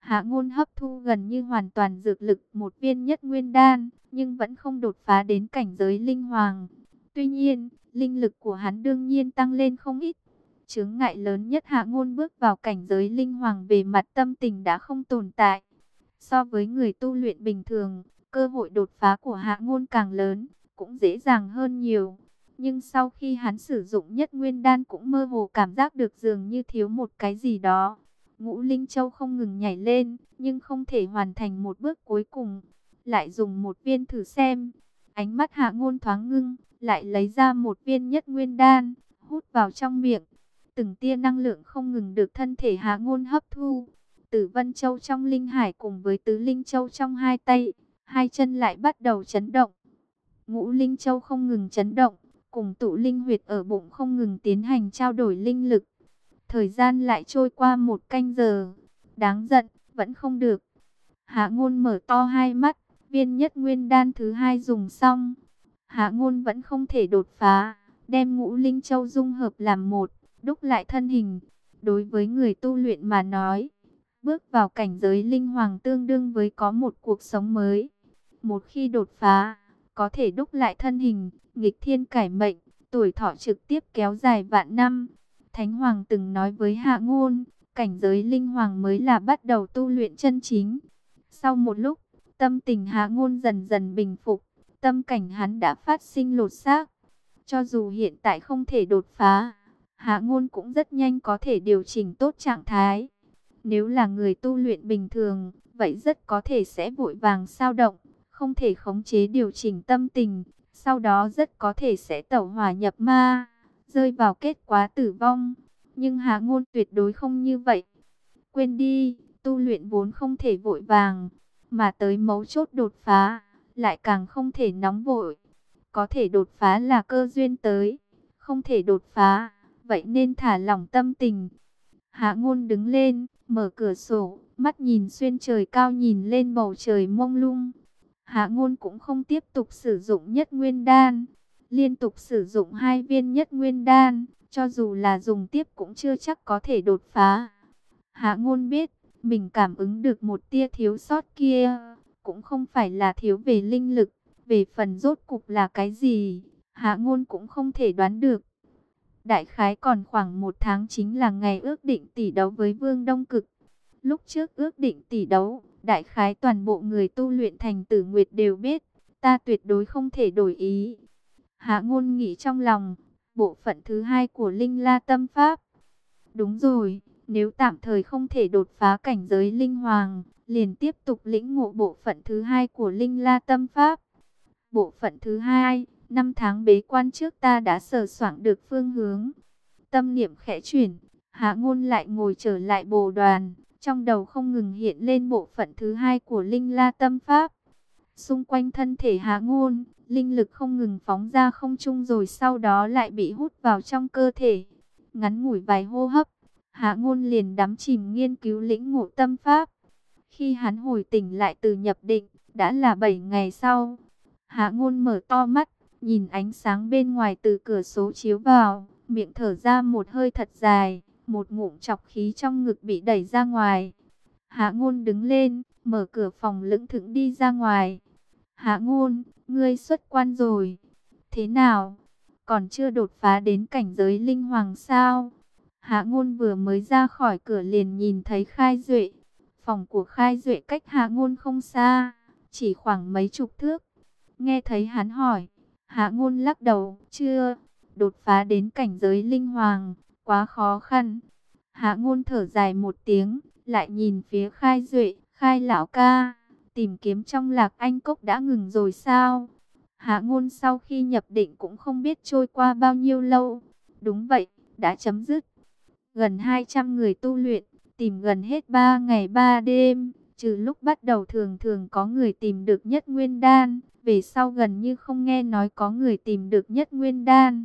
Hạ Ngôn hấp thu gần như hoàn toàn dược lực một viên nhất nguyên đan, nhưng vẫn không đột phá đến cảnh giới linh hoàng. Tuy nhiên, linh lực của hắn đương nhiên tăng lên không ít. Chướng ngại lớn nhất Hạ Ngôn bước vào cảnh giới linh hoàng về mặt tâm tình đã không tồn tại. So với người tu luyện bình thường, cơ hội đột phá của Hạ Ngôn càng lớn, cũng dễ dàng hơn nhiều. Nhưng sau khi hắn sử dụng nhất nguyên đan cũng mơ hồ cảm giác được dường như thiếu một cái gì đó. Ngũ Linh Châu không ngừng nhảy lên, nhưng không thể hoàn thành một bước cuối cùng. Lại dùng một viên thử xem. Ánh mắt Hạ Ngôn thoáng ngưng, lại lấy ra một viên nhất nguyên đan, hút vào trong miệng. Từng tia năng lượng không ngừng được thân thể Hạ Ngôn hấp thu. Tử Vân Châu trong linh hải cùng với Tứ Linh Châu trong hai tay, hai chân lại bắt đầu chấn động. Ngũ Linh Châu không ngừng chấn động, cùng tụ linh huyệt ở bụng không ngừng tiến hành trao đổi linh lực. Thời gian lại trôi qua 1 canh giờ. Đáng giận, vẫn không được. Hạ Ngôn mở to hai mắt, viên nhất nguyên đan thứ hai dùng xong. Hạ Ngôn vẫn không thể đột phá, đem Ngũ Linh Châu dung hợp làm một, đúc lại thân hình. Đối với người tu luyện mà nói, bước vào cảnh giới linh hoàng tương đương với có một cuộc sống mới. Một khi đột phá, có thể đúc lại thân hình, nghịch thiên cải mệnh, tuổi thọ trực tiếp kéo dài vạn năm. Thánh Hoàng từng nói với Hạ Ngôn, cảnh giới linh hoàng mới là bắt đầu tu luyện chân chính. Sau một lúc, tâm tình Hạ Ngôn dần dần bình phục, tâm cảnh hắn đã phát sinh lột xác. Cho dù hiện tại không thể đột phá, Hạ Ngôn cũng rất nhanh có thể điều chỉnh tốt trạng thái. Nếu là người tu luyện bình thường, vậy rất có thể sẽ vội vàng xao động, không thể khống chế điều chỉnh tâm tình, sau đó rất có thể sẽ tẩu hỏa nhập ma, rơi vào kết quả tử vong. Nhưng Hạ Ngôn tuyệt đối không như vậy. Quên đi, tu luyện vốn không thể vội vàng, mà tới mấu chốt đột phá, lại càng không thể nóng vội. Có thể đột phá là cơ duyên tới, không thể đột phá, vậy nên thả lỏng tâm tình. Hạ Ngôn đứng lên, mở cửa sổ, mắt nhìn xuyên trời cao nhìn lên bầu trời mông lung. Hạ Ngôn cũng không tiếp tục sử dụng nhất nguyên đan, liên tục sử dụng 2 viên nhất nguyên đan, cho dù là dùng tiếp cũng chưa chắc có thể đột phá. Hạ Ngôn biết, mình cảm ứng được một tia thiếu sót kia, cũng không phải là thiếu về linh lực, về phần rốt cục là cái gì, Hạ Ngôn cũng không thể đoán được. Đại khái còn khoảng 1 tháng chính là ngày ước định tỷ đấu với Vương Đông Cực. Lúc trước ước định tỷ đấu, đại khái toàn bộ người tu luyện thành Tử Nguyệt đều biết, ta tuyệt đối không thể đổi ý. Hạ Ngôn nghĩ trong lòng, bộ phận thứ hai của Linh La Tâm Pháp. Đúng rồi, nếu tạm thời không thể đột phá cảnh giới linh hoàng, liền tiếp tục lĩnh ngộ bộ phận thứ hai của Linh La Tâm Pháp. Bộ phận thứ hai, 5 tháng bế quan trước ta đã sờ soạng được phương hướng. Tâm niệm khẽ chuyển, Hạ Ngôn lại ngồi trở lại bồ đoàn, trong đầu không ngừng hiện lên bộ phận thứ hai của Linh La Tâm Pháp. Xung quanh thân thể Hạ Ngôn, linh lực không ngừng phóng ra không trung rồi sau đó lại bị hút vào trong cơ thể. Ngắn ngủi vài hô hấp, Hạ Ngôn liền đắm chìm nghiên cứu lĩnh ngộ tâm pháp. Khi hắn hồi tỉnh lại từ nhập định, đã là 7 ngày sau. Hạ Ngôn mở to mắt, nhìn ánh sáng bên ngoài từ cửa sổ chiếu vào, miệng thở ra một hơi thật dài, một ngụm trọc khí trong ngực bị đẩy ra ngoài. Hạ Ngôn đứng lên, mở cửa phòng lững thững đi ra ngoài. Hạ Ngôn, ngươi xuất quan rồi. Thế nào? Còn chưa đột phá đến cảnh giới linh hoàng sao? Hạ Ngôn vừa mới ra khỏi cửa liền nhìn thấy Khai Duệ. Phòng của Khai Duệ cách Hạ Ngôn không xa, chỉ khoảng mấy chục thước. Nghe thấy hắn hỏi, Hạ Ngôn lắc đầu, chưa, đột phá đến cảnh giới linh hoàng, quá khó khăn. Hạ Ngôn thở dài một tiếng, lại nhìn phía Khai Duệ, Khai lão ca, tìm kiếm trong Lạc Anh Cốc đã ngừng rồi sao? Hạ Ngôn sau khi nhập định cũng không biết trôi qua bao nhiêu lâu. Đúng vậy, đã chấm dứt. Gần 200 người tu luyện, tìm gần hết 3 ngày 3 đêm, trừ lúc bắt đầu thường thường có người tìm được nhất nguyên đan, về sau gần như không nghe nói có người tìm được nhất nguyên đan.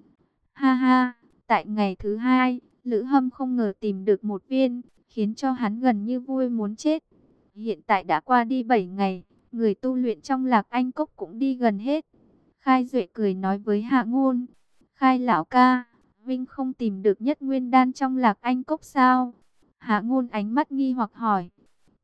Ha ha, tại ngày thứ 2, Lữ Hâm không ngờ tìm được một viên, khiến cho hắn gần như vui muốn chết. Hiện tại đã qua đi 7 ngày, người tu luyện trong Lạc Anh Cốc cũng đi gần hết. Khai Duệ cười nói với Hạ Ngôn, Khai lão ca, Vinh không tìm được nhất nguyên đan trong Lạc Anh Cốc sao? Hạ Ngôn ánh mắt nghi hoặc hỏi,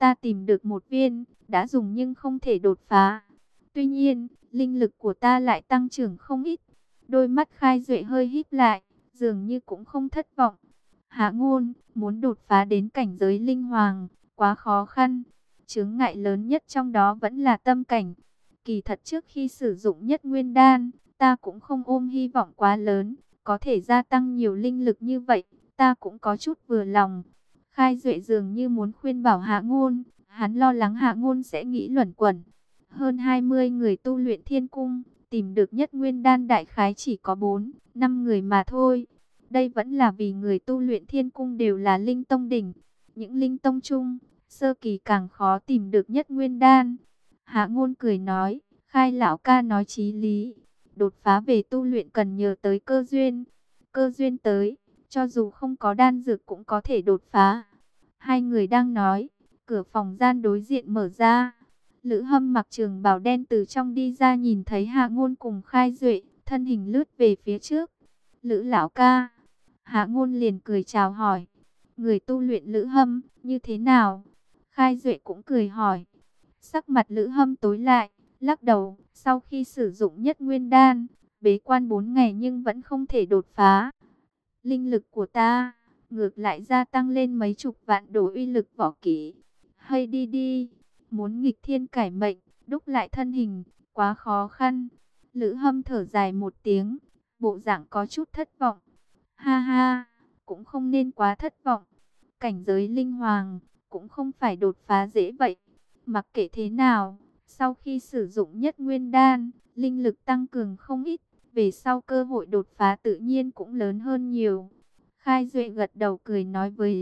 ta tìm được một viên, đã dùng nhưng không thể đột phá. Tuy nhiên, linh lực của ta lại tăng trưởng không ít. Đôi mắt Khai Duệ hơi híp lại, dường như cũng không thất vọng. Hạ Ngôn, muốn đột phá đến cảnh giới linh hoàng, quá khó khăn. Chướng ngại lớn nhất trong đó vẫn là tâm cảnh. Kỳ thật trước khi sử dụng Nhất Nguyên Đan, ta cũng không ôm hy vọng quá lớn, có thể gia tăng nhiều linh lực như vậy, ta cũng có chút vừa lòng. Khai Duệ dường như muốn khuyên bảo Hạ Ngôn, hắn lo lắng Hạ Ngôn sẽ nghĩ luẩn quẩn. Hơn 20 người tu luyện thiên cung, tìm được Nhất Nguyên Đan đại khái chỉ có 4-5 người mà thôi. Đây vẫn là vì người tu luyện thiên cung đều là linh tông đỉnh. Những linh tông chung, sơ kỳ càng khó tìm được Nhất Nguyên Đan. Hạ Ngôn cười nói, Khai lão ca nói chí lý. Đột phá về tu luyện cần nhờ tới cơ duyên. Cơ duyên tới, cho dù không có đan dược cũng có thể đột phá. Hai người đang nói, cửa phòng gian đối diện mở ra. Lữ Hâm mặc trường bào đen từ trong đi ra, nhìn thấy Hạ Ngôn cùng Khai Duệ, thân hình lướt về phía trước. Lữ lão ca. Hạ Ngôn liền cười chào hỏi. Người tu luyện Lữ Hâm, như thế nào? Khai Duệ cũng cười hỏi. Sắc mặt Lữ Hâm tối lại, lắc đầu, sau khi sử dụng Nhất Nguyên Đan, bế quan 4 ngày nhưng vẫn không thể đột phá. Linh lực của ta, ngược lại gia tăng lên mấy chục vạn đồ uy lực võ kỹ. Hay đi đi, muốn nghịch thiên cải mệnh, đúc lại thân hình, quá khó khăn. Lữ Hâm thở dài một tiếng, bộ dạng có chút thất vọng. Ha ha, cũng không nên quá thất vọng. Cảnh giới linh hoàng, cũng không phải đột phá dễ vậy. Mặc kệ thế nào, sau khi sử dụng Nhất Nguyên Đan, linh lực tăng cường không ít. Về sau cơ hội đột phá tự nhiên cũng lớn hơn nhiều. Khai Duệ gật đầu cười nói với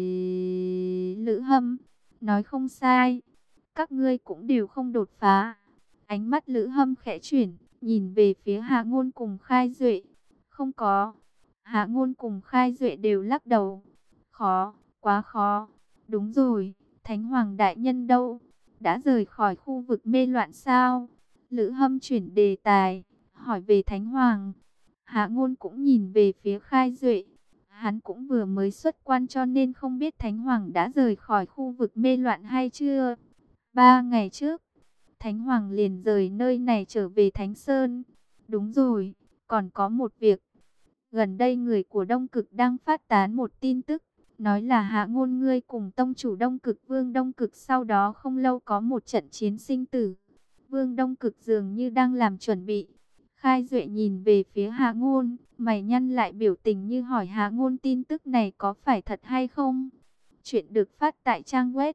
Lữ Hâm, nói không sai, các ngươi cũng đều không đột phá. Ánh mắt Lữ Hâm khẽ chuyển, nhìn về phía Hạ Ngôn cùng Khai Duệ. Không có. Hạ Ngôn cùng Khai Duệ đều lắc đầu. Khó, quá khó. Đúng rồi, Thánh Hoàng đại nhân đâu? Đã rời khỏi khu vực mê loạn sao? Lữ Hâm chuyển đề tài, hỏi về Thánh Hoàng. Hạ Ngôn cũng nhìn về phía Khai Duệ. Hắn cũng vừa mới xuất quan cho nên không biết Thánh Hoàng đã rời khỏi khu vực mê loạn hay chưa. 3 ngày trước, Thánh Hoàng liền rời nơi này trở về Thánh Sơn. Đúng rồi, còn có một việc. Gần đây người của Đông Cực đang phát tán một tin tức, nói là Hạ Ngôn ngươi cùng tông chủ Đông Cực Vương Đông Cực sau đó không lâu có một trận chiến sinh tử. Vương Đông Cực dường như đang làm chuẩn bị. Khai Duệ nhìn về phía Hạ Ngôn, mày nhăn lại biểu tình như hỏi Hạ Ngôn tin tức này có phải thật hay không. Chuyện được phát tại trang web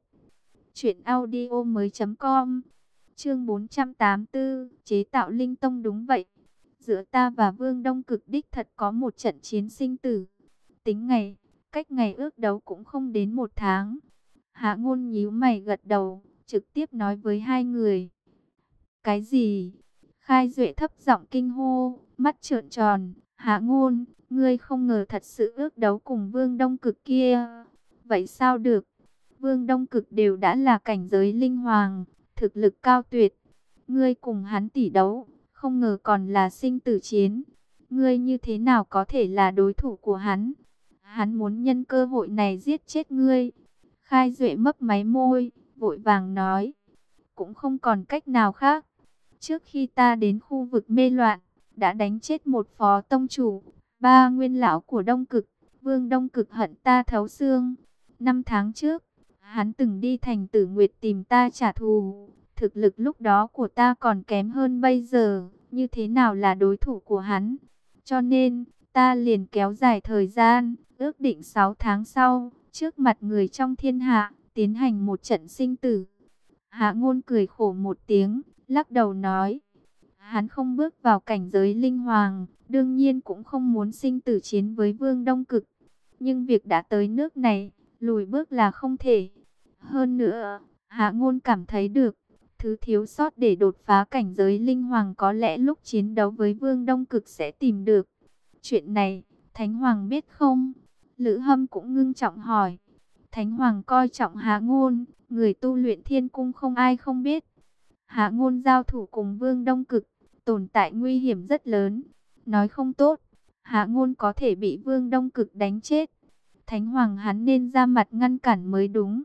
truyệnaudiomoi.com. Chương 484, chế tạo linh tông. Đúng vậy. Giữa ta và Vương Đông Cực đích thật có một trận chiến sinh tử. Tính ngày, cách ngày ước đấu cũng không đến 1 tháng. Hạ Ngôn nhíu mày gật đầu, trực tiếp nói với hai người. Cái gì? Khai Duệ thấp giọng kinh hô, mắt trợn tròn. Hạ Ngôn, ngươi không ngờ thật sự ước đấu cùng Vương Đông Cực kia. Vậy sao được? Vương Đông Cực đều đã là cảnh giới linh hoàng, thực lực cao tuyệt. Ngươi cùng hắn tỷ đấu, không ngờ còn là sinh tử chiến. Ngươi như thế nào có thể là đối thủ của hắn? Hắn muốn nhân cơ hội này giết chết ngươi. Khai Duệ mấp máy môi, vội vàng nói. Cũng không còn cách nào khác. Trước khi ta đến khu vực mê loạn, đã đánh chết một phó tông chủ, 3 nguyên lão của Đông Cực. Vương Đông Cực hận ta thấu xương. 5 tháng trước, hắn từng đi thành Tử Nguyệt tìm ta trả thù. Thực lực lúc đó của ta còn kém hơn bây giờ, như thế nào là đối thủ của hắn? Cho nên, ta liền kéo dài thời gian, ước định 6 tháng sau, trước mặt người trong thiên hạ, tiến hành một trận sinh tử. Hạ Ngôn cười khổ một tiếng, lắc đầu nói, hắn không bước vào cảnh giới linh hoàng, đương nhiên cũng không muốn sinh tử chiến với Vương Đông Cực. Nhưng việc đã tới nước này, lùi bước là không thể. Hơn nữa, Hạ Ngôn cảm thấy được, thứ thiếu sót để đột phá cảnh giới linh hoàng có lẽ lúc chiến đấu với Vương Đông Cực sẽ tìm được. Chuyện này, Thánh Hoàng biết không? Lữ Hâm cũng ngưng trọng hỏi. Thánh Hoàng coi trọng Hạ Ngôn, người tu luyện thiên cung không ai không biết. Hạ Ngôn giao thủ cùng Vương Đông Cực, tồn tại nguy hiểm rất lớn. Nói không tốt, Hạ Ngôn có thể bị Vương Đông Cực đánh chết. Thánh Hoàng hắn nên ra mặt ngăn cản mới đúng.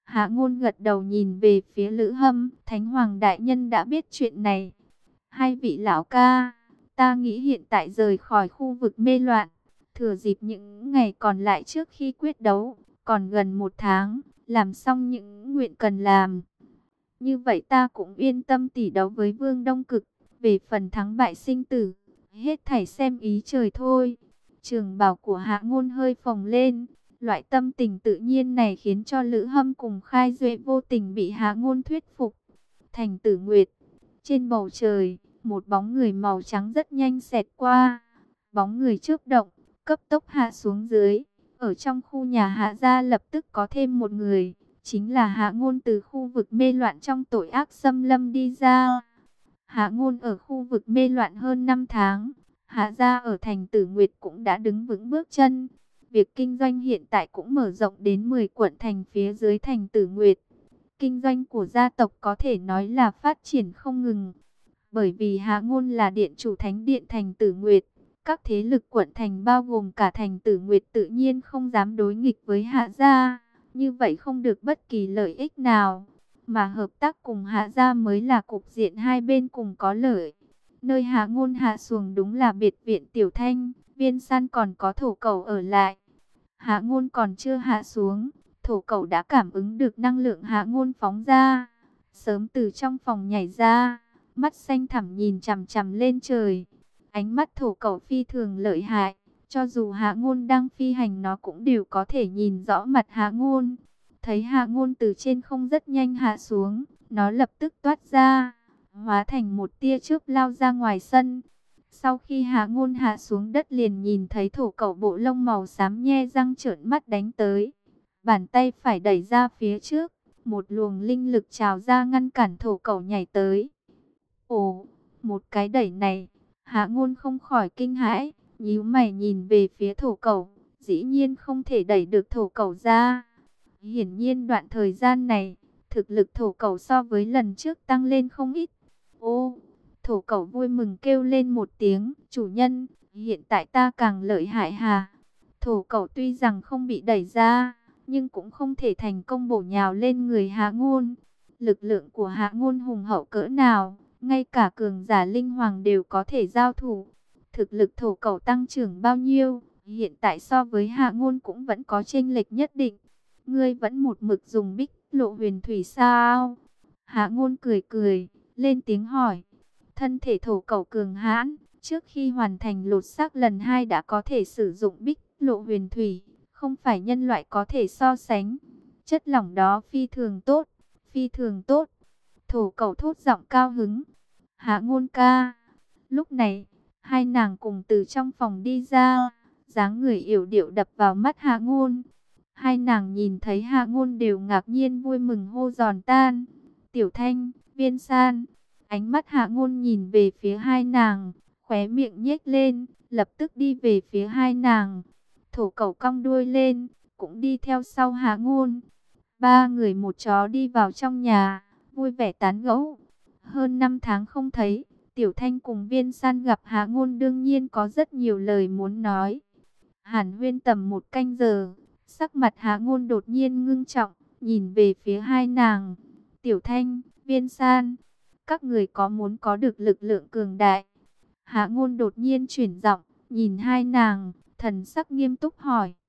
Hạ Ngôn gật đầu nhìn về phía Lữ Hâm, Thánh Hoàng đại nhân đã biết chuyện này. Hai vị lão ca, ta nghĩ hiện tại rời khỏi khu vực mê loạn, thừa dịp những ngày còn lại trước khi quyết đấu, còn gần 1 tháng, làm xong những nguyện cần làm. Như vậy ta cũng yên tâm tỷ đấu với Vương Đông Cực. Về phần thắng bại sinh tử, hết thảy xem ý trời thôi. Trường bào của Hạ Ngôn hơi phồng lên. Loại tâm tình tự nhiên này khiến cho Lữ Hâm cùng Khai Duệ vô tình bị Hạ Ngôn thuyết phục. Thành Tử Nguyệt, trên bầu trời, một bóng người màu trắng rất nhanh xẹt qua. Bóng người chớp động, cấp tốc hạ xuống dưới. Ở trong khu nhà Hạ gia lập tức có thêm một người, chính là Hạ Ngôn từ khu vực mê loạn trong tội ác xâm lâm đi ra. Hạ Ngôn ở khu vực mê loạn hơn 5 tháng, Hạ gia ở thành Tử Nguyệt cũng đã đứng vững bước chân. Việc kinh doanh hiện tại cũng mở rộng đến 10 quận thành phía dưới thành Tử Nguyệt. Kinh doanh của gia tộc có thể nói là phát triển không ngừng. Bởi vì Hạ Ngôn là điện chủ thánh điện thành Tử Nguyệt, các thế lực quận thành bao gồm cả thành Tử Nguyệt tự nhiên không dám đối nghịch với Hạ gia. Như vậy không được bất kỳ lợi ích nào, mà hợp tác cùng Hạ gia mới là cục diện hai bên cùng có lợi. Nơi Hạ Ngôn hạ xuồng đúng là biệt viện Tiểu Thanh, Viên San còn có Thổ Cẩu ở lại. Hạ Ngôn còn chưa hạ xuống, Thổ Cẩu đã cảm ứng được năng lượng Hạ Ngôn phóng ra, sớm từ trong phòng nhảy ra, mắt xanh thẳm nhìn chằm chằm lên trời. Ánh mắt Thổ Cẩu phi thường lợi hại, cho dù Hạ Ngôn đang phi hành nó cũng đều có thể nhìn rõ mặt Hạ Ngôn. Thấy Hạ Ngôn từ trên không rất nhanh hạ xuống, nó lập tức toát ra, hóa thành một tia chớp lao ra ngoài sân. Sau khi Hạ Ngôn hạ xuống đất liền nhìn thấy Thổ Cẩu bộ lông màu xám nhe răng trợn mắt đánh tới. Bàn tay phải đẩy ra phía trước, một luồng linh lực trào ra ngăn cản Thổ Cẩu nhảy tới. Ồ, một cái đẩy này, Hạ Ngôn không khỏi kinh hãi, nhíu mày nhìn về phía Thổ Cẩu, dĩ nhiên không thể đẩy được Thổ Cẩu ra. Hiển nhiên đoạn thời gian này, thực lực Thổ Cẩu so với lần trước tăng lên không ít. Ô, Thổ Cẩu vui mừng kêu lên một tiếng, chủ nhân, hiện tại ta càng lợi hại hà. Thổ Cẩu tuy rằng không bị đẩy ra, nhưng cũng không thể thành công bổ nhào lên người Hạ Ngôn. Lực lượng của Hạ Ngôn hùng hậu cỡ nào, ngay cả cường giả linh hoàng đều có thể giao thủ. Thực lực Thổ Cẩu tăng trưởng bao nhiêu, hiện tại so với Hạ Ngôn cũng vẫn có chênh lệch nhất định. Ngươi vẫn một mực dùng Bích Lộ Huyền Thủy sao? Hạ Ngôn cười cười, lên tiếng hỏi. Thân thể Thổ Cẩu cường hãn, trước khi hoàn thành lột xác lần 2 đã có thể sử dụng Bích Lộ Huyền Thủy, không phải nhân loại có thể so sánh. Chất lỏng đó phi thường tốt, phi thường tốt. Thổ Cẩu thốt giọng cao hứng. Hạ Ngôn ca. Lúc này, hai nàng cùng từ trong phòng đi ra, dáng người yểu điệu đập vào mắt Hạ Ngôn. Hai nàng nhìn thấy Hạ Ngôn đều ngạc nhiên vui mừng hô giòn tan. Tiểu Thanh, Viên San. Ánh mắt Hạ Ngôn nhìn về phía hai nàng, khóe miệng nhếch lên, lập tức đi về phía hai nàng. Thổ Cẩu cong đuôi lên, cũng đi theo sau Hạ Ngôn. Ba người một chó đi vào trong nhà, vui vẻ tán gẫu. Hơn 5 tháng không thấy, Tiểu Thanh cùng Viên San gặp Hạ Ngôn đương nhiên có rất nhiều lời muốn nói. Hàn huyên tầm 1 canh giờ, sắc mặt Hạ Ngôn đột nhiên ngưng trọng, nhìn về phía hai nàng. Tiểu Thanh, Viên San, các người có muốn có được lực lượng cường đại? Hạ Ngôn đột nhiên chuyển giọng, nhìn hai nàng, thần sắc nghiêm túc hỏi.